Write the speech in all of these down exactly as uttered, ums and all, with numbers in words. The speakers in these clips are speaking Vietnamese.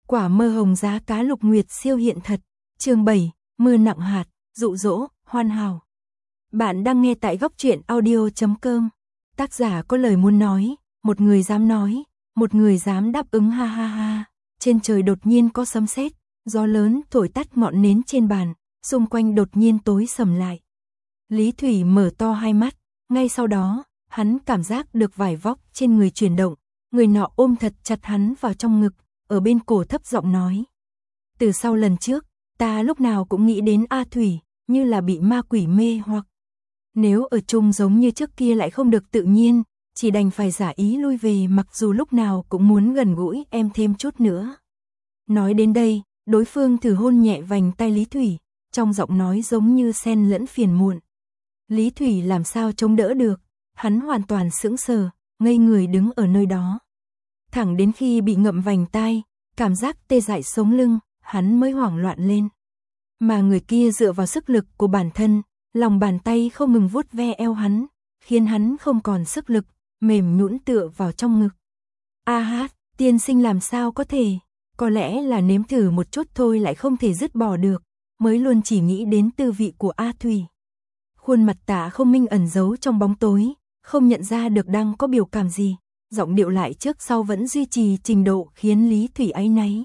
Quả mơ hồng giá cá lục nguyệt siêu hiện thật. Chương bảy, mưa nặng hạt, dụ dỗ, hoàn hảo. Bạn đang nghe tại góc truyện audio chấm com. Tác giả có lời muốn nói, một người dám nói, một người dám đáp ứng ha ha ha. Trên trời đột nhiên có sấm sét, gió lớn thổi tắt ngọn nến trên bàn, xung quanh đột nhiên tối sầm lại. Lý Thủy mở to hai mắt, ngay sau đó, hắn cảm giác được vải vóc trên người chuyển động, người nọ ôm thật chặt hắn vào trong ngực, ở bên cổ thấp giọng nói. Từ sau lần trước, ta lúc nào cũng nghĩ đến A Thủy, như là bị ma quỷ mê hoặc. Nếu ở chung giống như trước kia lại không được tự nhiên, chỉ đành phải giả ý lui về mặc dù lúc nào cũng muốn gần gũi em thêm chút nữa. Nói đến đây, đối phương thử hôn nhẹ vành tay Lý Thủy, trong giọng nói giống như xen lẫn phiền muộn. Lý Thủy làm sao chống đỡ được, hắn hoàn toàn sững sờ, ngây người đứng ở nơi đó. Thẳng đến khi bị ngậm vành tai, cảm giác tê dại sống lưng, hắn mới hoảng loạn lên. Mà người kia dựa vào sức lực của bản thân, lòng bàn tay không ngừng vuốt ve eo hắn, khiến hắn không còn sức lực, mềm nhũn tựa vào trong ngực. A hát, tiên sinh làm sao có thể, có lẽ là nếm thử một chút thôi lại không thể dứt bỏ được, mới luôn chỉ nghĩ đến tư vị của A Thủy. Khuôn mặt Tạ Không Minh ẩn giấu trong bóng tối, không nhận ra được đang có biểu cảm gì, giọng điệu lại trước sau vẫn duy trì trình độ khiến Lý Thủy áy náy.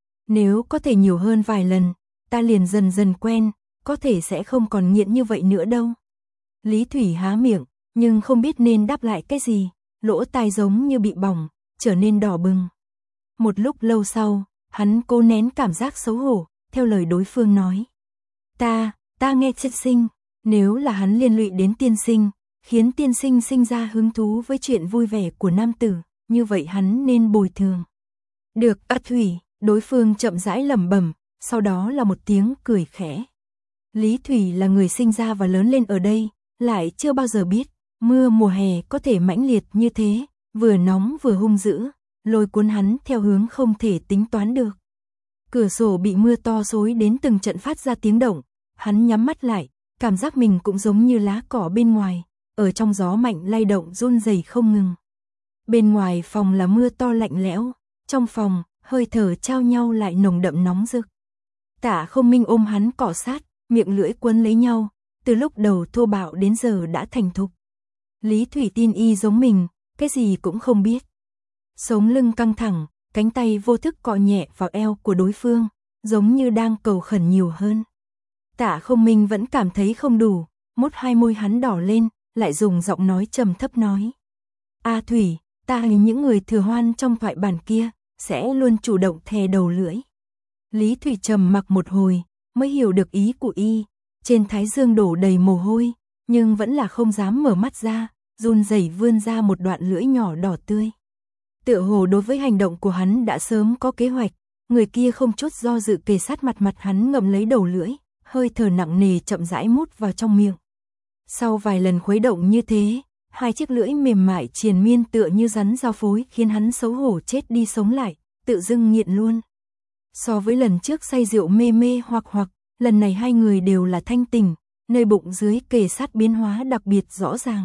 Nếu có thể nhiều hơn vài lần, ta liền dần dần quen, có thể sẽ không còn nghiện như vậy nữa đâu. Lý Thủy há miệng, nhưng không biết nên đáp lại cái gì, lỗ tai giống như bị bỏng, trở nên đỏ bừng. Một lúc lâu sau, hắn cố nén cảm giác xấu hổ, theo lời đối phương nói. Ta, ta nghe tiên sinh, nếu là hắn liên lụy đến tiên sinh, khiến tiên sinh sinh ra hứng thú với chuyện vui vẻ của nam tử, như vậy hắn nên bồi thường. Được, A Thủy, đối phương chậm rãi lẩm bẩm, sau đó là một tiếng cười khẽ. Lý Thủy là người sinh ra và lớn lên ở đây, lại chưa bao giờ biết, mưa mùa hè có thể mãnh liệt như thế, vừa nóng vừa hung dữ, lôi cuốn hắn theo hướng không thể tính toán được. Cửa sổ bị mưa to xối đến từng trận phát ra tiếng động, hắn nhắm mắt lại, cảm giác mình cũng giống như lá cỏ bên ngoài, ở trong gió mạnh lay động run rẩy không ngừng. Bên ngoài phòng là mưa to lạnh lẽo, trong phòng, hơi thở trao nhau lại nồng đậm nóng rực. Tạ Không Minh ôm hắn cọ sát, miệng lưỡi quấn lấy nhau, từ lúc đầu thô bạo đến giờ đã thành thục. Lý Thủy tin y giống mình, cái gì cũng không biết. Sống lưng căng thẳng, cánh tay vô thức cọ nhẹ vào eo của đối phương, giống như đang cầu khẩn nhiều hơn. Tạ Không Minh vẫn cảm thấy không đủ, mốt hai môi hắn đỏ lên, lại dùng giọng nói trầm thấp nói. A Thủy, ta như những người thừa hoan trong thoại bản kia, sẽ luôn chủ động thè đầu lưỡi. Lý Thủy trầm mặc một hồi, mới hiểu được ý của y, trên thái dương đổ đầy mồ hôi, nhưng vẫn là không dám mở mắt ra, run rẩy vươn ra một đoạn lưỡi nhỏ đỏ tươi. Tựa hồ đối với hành động của hắn đã sớm có kế hoạch, người kia không chút do dự kề sát mặt mặt hắn ngậm lấy đầu lưỡi, hơi thở nặng nề chậm rãi mút vào trong miệng. Sau vài lần khuấy động như thế, hai chiếc lưỡi mềm mại triền miên tựa như rắn giao phối khiến hắn xấu hổ chết đi sống lại, tự dưng nghiện luôn. So với lần trước say rượu mê mê hoặc hoặc, lần này hai người đều là thanh tỉnh, nơi bụng dưới kề sát biến hóa đặc biệt rõ ràng.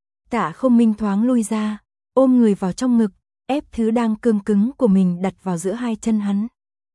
Tạ Không Minh thoáng lui ra, ôm người vào trong ngực, ép thứ đang cương cứng của mình đặt vào giữa hai chân hắn.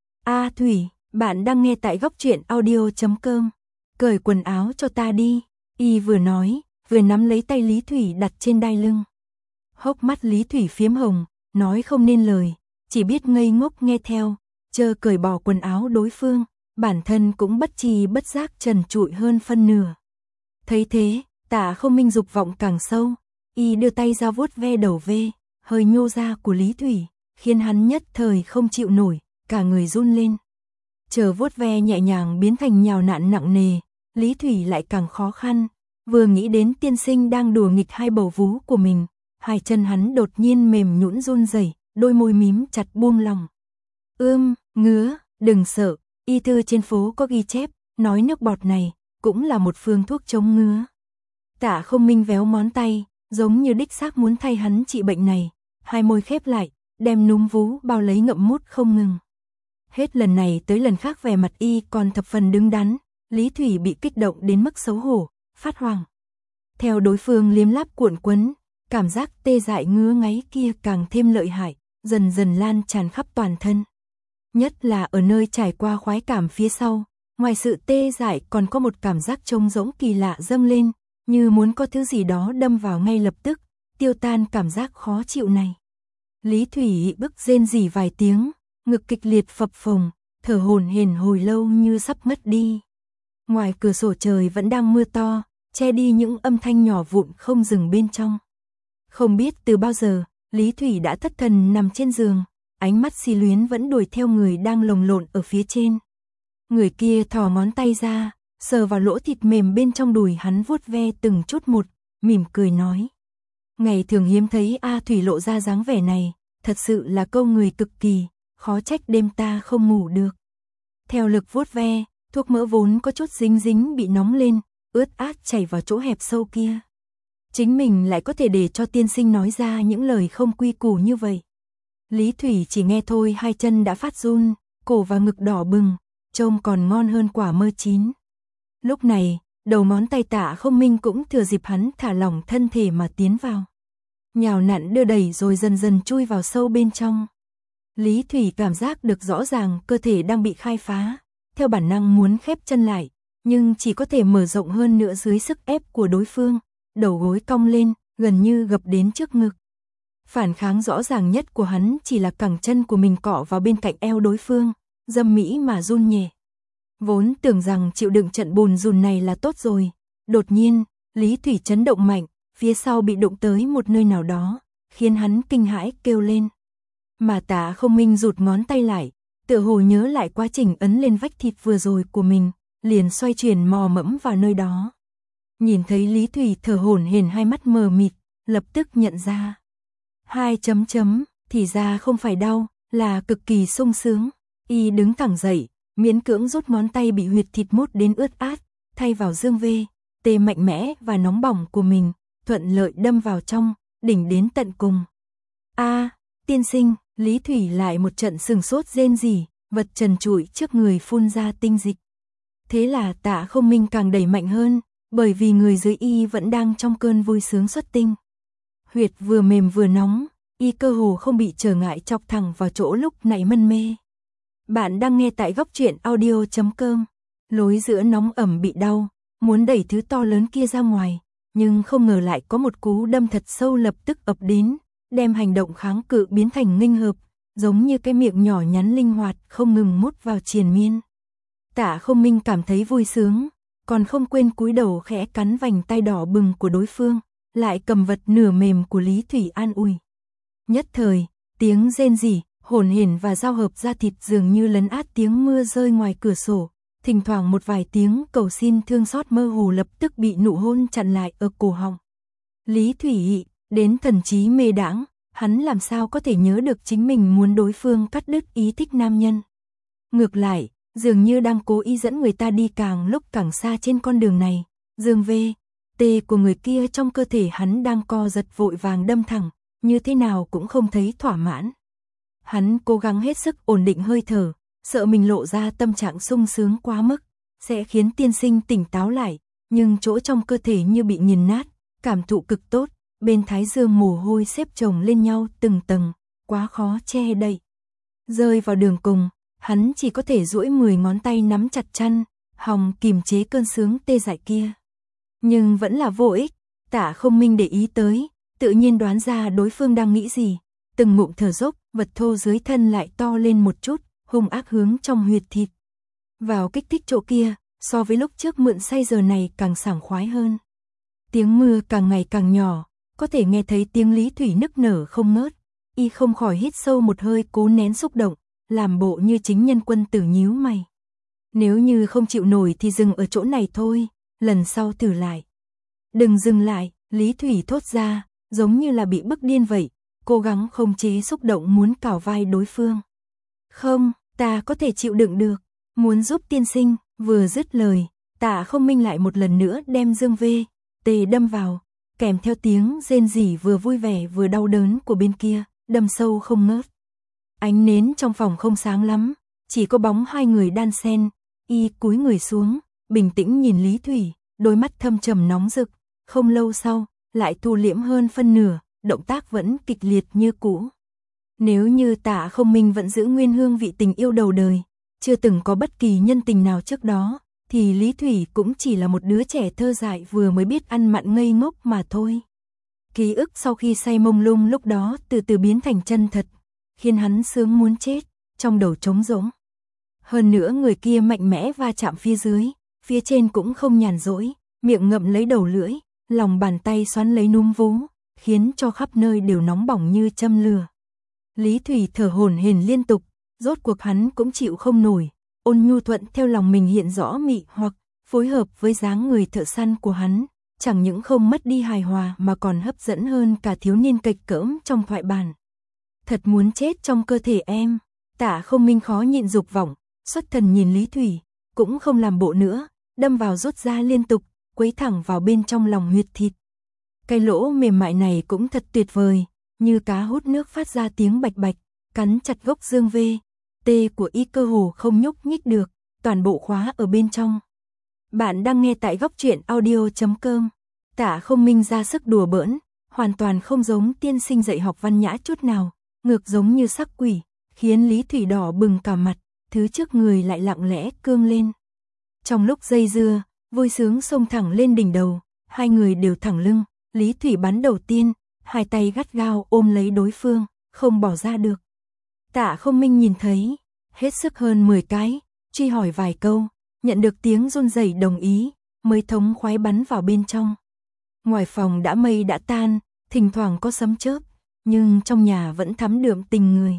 A Thủy, bạn đang nghe tại góc truyện audio chấm com. Cởi quần áo cho ta đi, y vừa nói, vừa nắm lấy tay Lý Thủy đặt trên đai lưng. Hốc mắt Lý Thủy phiếm hồng, nói không nên lời, chỉ biết ngây ngốc nghe theo, chờ cởi bỏ quần áo đối phương, bản thân cũng bất tri bất giác trần trụi hơn phân nửa. Thấy thế, Tạ Không Minh dục vọng càng sâu, y đưa tay ra vuốt ve đầu ve, hơi nhô ra của Lý Thủy, khiến hắn nhất thời không chịu nổi, cả người run lên. Chờ vuốt ve nhẹ nhàng biến thành nhào nặn nặng nề, Lý Thủy lại càng khó khăn, vừa nghĩ đến tiên sinh đang đùa nghịch hai bầu vú của mình, hai chân hắn đột nhiên mềm nhũn run rẩy, đôi môi mím chặt buông lòng. Ưm, ngứa, đừng sợ, y thư trên phố có ghi chép, nói nước bọt này cũng là một phương thuốc chống ngứa. Tạ Không Minh véo món tay, giống như đích xác muốn thay hắn trị bệnh này, hai môi khép lại, đem núm vú bao lấy ngậm mút không ngừng. Hết lần này tới lần khác vẻ mặt y còn thập phần đứng đắn, Lý Thủy bị kích động đến mức xấu hổ, phát hoảng. Theo đối phương liếm láp cuộn quấn, cảm giác tê dại ngứa ngáy kia càng thêm lợi hại, dần dần lan tràn khắp toàn thân. Nhất là ở nơi trải qua khoái cảm phía sau, ngoài sự tê dại còn có một cảm giác trống rỗng kỳ lạ dâng lên, như muốn có thứ gì đó đâm vào ngay lập tức, tiêu tan cảm giác khó chịu này. Lý Thủy bức rên rỉ vài tiếng, ngực kịch liệt phập phồng, thở hổn hển hồi lâu như sắp ngất đi. Ngoài cửa sổ trời vẫn đang mưa to, che đi những âm thanh nhỏ vụn không dừng bên trong. Không biết từ bao giờ, Lý Thủy đã thất thần nằm trên giường, ánh mắt si luyến vẫn đuổi theo người đang lồng lộn ở phía trên. Người kia thò ngón tay ra, sờ vào lỗ thịt mềm bên trong đùi hắn vuốt ve từng chút một, mỉm cười nói. Ngày thường hiếm thấy A Thủy lộ ra dáng vẻ này, thật sự là câu người cực kỳ, khó trách đêm ta không ngủ được. Theo lực vuốt ve, thuốc mỡ vốn có chút dính dính bị nóng lên, ướt át chảy vào chỗ hẹp sâu kia. Chính mình lại có thể để cho tiên sinh nói ra những lời không quy củ như vậy. Lý Thủy chỉ nghe thôi hai chân đã phát run, cổ và ngực đỏ bừng, trông còn ngon hơn quả mơ chín. Lúc này, đầu ngón tay Tạ Không Minh cũng thừa dịp hắn thả lỏng thân thể mà tiến vào. Nhào nặn đưa đẩy rồi dần dần chui vào sâu bên trong. Lý Thủy cảm giác được rõ ràng cơ thể đang bị khai phá, theo bản năng muốn khép chân lại, nhưng chỉ có thể mở rộng hơn nữa dưới sức ép của đối phương, đầu gối cong lên, gần như gập đến trước ngực. Phản kháng rõ ràng nhất của hắn chỉ là cẳng chân của mình cọ vào bên cạnh eo đối phương, dâm mỹ mà run nhẹ. Vốn tưởng rằng chịu đựng trận bùn rùn này là tốt rồi, đột nhiên, Lý Thủy chấn động mạnh, phía sau bị đụng tới một nơi nào đó, khiến hắn kinh hãi kêu lên. Mà Tạ Không Minh rụt ngón tay lại, tựa hồ nhớ lại quá trình ấn lên vách thịt vừa rồi của mình, liền xoay chuyển mò mẫm vào nơi đó. Nhìn thấy Lý Thủy thở hổn hển hai mắt mờ mịt, lập tức nhận ra. Hai chấm chấm, thì ra không phải đau, là cực kỳ sung sướng. Y đứng thẳng dậy, miễn cưỡng rút ngón tay bị huyệt thịt mút đến ướt át, thay vào dương vê, tê mạnh mẽ và nóng bỏng của mình, thuận lợi đâm vào trong, đỉnh đến tận cùng. A, tiên sinh, Lý Thủy lại một trận sừng sốt rên rỉ, vật trần trụi trước người phun ra tinh dịch. Thế là Tạ Không Minh càng đẩy mạnh hơn, bởi vì người dưới y vẫn đang trong cơn vui sướng xuất tinh. Huyệt vừa mềm vừa nóng, y cơ hồ không bị trở ngại chọc thẳng vào chỗ lúc nãy mân mê. Bạn đang nghe tại góc truyện audio chấm com. Lối giữa nóng ẩm bị đau, muốn đẩy thứ to lớn kia ra ngoài, nhưng không ngờ lại có một cú đâm thật sâu lập tức ập đến, đem hành động kháng cự biến thành nghênh hợp, giống như cái miệng nhỏ nhắn linh hoạt không ngừng mút vào triền miên. Tạ Không Minh cảm thấy vui sướng, còn không quên cúi đầu khẽ cắn vành tay đỏ bừng của đối phương, lại cầm vật nửa mềm của Lý Thủy an ủi. Nhất thời, tiếng rên rỉ, hổn hển và giao hợp da thịt dường như lấn át tiếng mưa rơi ngoài cửa sổ, thỉnh thoảng một vài tiếng cầu xin thương xót mơ hồ lập tức bị nụ hôn chặn lại ở cổ họng. Lý Thủy đến thần trí mê đãng, hắn làm sao có thể nhớ được chính mình muốn đối phương cắt đứt ý thích nam nhân. Ngược lại, dường như đang cố ý dẫn người ta đi càng lúc càng xa trên con đường này, dương vê, tê của người kia trong cơ thể hắn đang co giật vội vàng đâm thẳng, như thế nào cũng không thấy thỏa mãn. Hắn cố gắng hết sức ổn định hơi thở, sợ mình lộ ra tâm trạng sung sướng quá mức, sẽ khiến tiên sinh tỉnh táo lại, nhưng chỗ trong cơ thể như bị nghiền nát, cảm thụ cực tốt, bên thái dương mồ hôi xếp chồng lên nhau từng tầng, quá khó che đậy. Rơi vào đường cùng, hắn chỉ có thể duỗi mười ngón tay nắm chặt chăn, hòng kìm chế cơn sướng tê dại kia. Nhưng vẫn là vô ích, Tạ Không Minh để ý tới, tự nhiên đoán ra đối phương đang nghĩ gì, từng ngụm thở dốc, vật thô dưới thân lại to lên một chút, hung ác hướng trong huyệt thịt. Vào kích thích chỗ kia, so với lúc trước mượn say giờ này càng sảng khoái hơn. Tiếng mưa càng ngày càng nhỏ, có thể nghe thấy tiếng Lý Thủy nức nở không ngớt, y không khỏi hít sâu một hơi cố nén xúc động, làm bộ như chính nhân quân tử nhíu mày. Nếu như không chịu nổi thì dừng ở chỗ này thôi, lần sau thử lại. Đừng dừng lại, Lý Thủy thốt ra, giống như là bị bức điên vậy, cố gắng không chế xúc động muốn cào vai đối phương. Không, ta có thể chịu đựng được, muốn giúp tiên sinh, vừa dứt lời, Tạ Không Minh lại một lần nữa đem dương vê, tê đâm vào, kèm theo tiếng rên rỉ vừa vui vẻ vừa đau đớn của bên kia, đâm sâu không ngớt. Ánh nến trong phòng không sáng lắm, chỉ có bóng hai người đan xen, y cúi người xuống, bình tĩnh nhìn Lý Thủy, đôi mắt thâm trầm nóng rực, không lâu sau, lại thu liễm hơn phân nửa, động tác vẫn kịch liệt như cũ. Nếu như Tạ Không Minh vẫn giữ nguyên hương vị tình yêu đầu đời, chưa từng có bất kỳ nhân tình nào trước đó, thì Lý Thủy cũng chỉ là một đứa trẻ thơ dại vừa mới biết ăn mặn ngây ngốc mà thôi. Ký ức sau khi say mông lung lúc đó từ từ biến thành chân thật, khiến hắn sướng muốn chết, trong đầu trống rỗng. Hơn nữa người kia mạnh mẽ va chạm phía dưới, phía trên cũng không nhàn rỗi, miệng ngậm lấy đầu lưỡi, lòng bàn tay xoắn lấy núm vú, khiến cho khắp nơi đều nóng bỏng như châm lửa. Lý Thủy thở hổn hển liên tục, rốt cuộc hắn cũng chịu không nổi, ôn nhu thuận theo lòng mình hiện rõ mị hoặc, phối hợp với dáng người thợ săn của hắn, chẳng những không mất đi hài hòa mà còn hấp dẫn hơn cả thiếu niên kịch cỡm trong thoại bản. Thật muốn chết trong cơ thể em, Tạ Không Minh khó nhịn dục vọng, xuất thần nhìn Lý Thủy, cũng không làm bộ nữa, đâm vào rút ra liên tục, quấy thẳng vào bên trong lòng huyệt thịt. Cái lỗ mềm mại này cũng thật tuyệt vời, như cá hút nước phát ra tiếng bạch bạch, cắn chặt gốc dương vê, tê của y cơ hồ không nhúc nhích được, toàn bộ khóa ở bên trong. Bạn đang nghe tại góc truyện audio chấm com. Tạ Không Minh ra sức đùa bỡn, hoàn toàn không giống tiên sinh dạy học văn nhã chút nào, ngược giống như sắc quỷ, khiến Lý Thủy đỏ bừng cả mặt, thứ trước người lại lặng lẽ cương lên. Trong lúc dây dưa, vui sướng xông thẳng lên đỉnh đầu, hai người đều thẳng lưng, Lý Thủy bắn đầu tiên, hai tay gắt gao ôm lấy đối phương, không bỏ ra được. Tạ Không Minh nhìn thấy, hết sức hơn mười cái, truy hỏi vài câu, nhận được tiếng run rẩy đồng ý, mới thống khoái bắn vào bên trong. Ngoài phòng đã mây đã tan, thỉnh thoảng có sấm chớp, nhưng trong nhà vẫn thắm đượm tình người.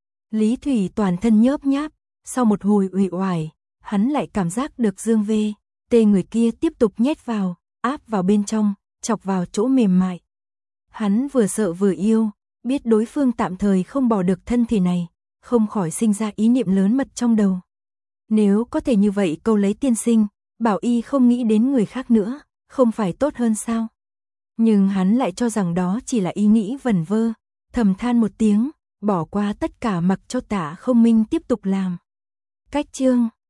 Lý Thủy toàn thân nhớp nháp, sau một hồi uể oải, hắn lại cảm giác được dương vê, tê người kia tiếp tục nhét vào, áp vào bên trong, chọc vào chỗ mềm mại. Hắn vừa sợ vừa yêu, biết đối phương tạm thời không bỏ được thân thể này, không khỏi sinh ra ý niệm lớn mật trong đầu. Nếu có thể như vậy câu lấy tiên sinh, bảo y không nghĩ đến người khác nữa, không phải tốt hơn sao? Nhưng hắn lại cho rằng đó chỉ là ý nghĩ vẩn vơ, thầm than một tiếng, bỏ qua tất cả mặc cho Tạ Không Minh tiếp tục làm. Cách chương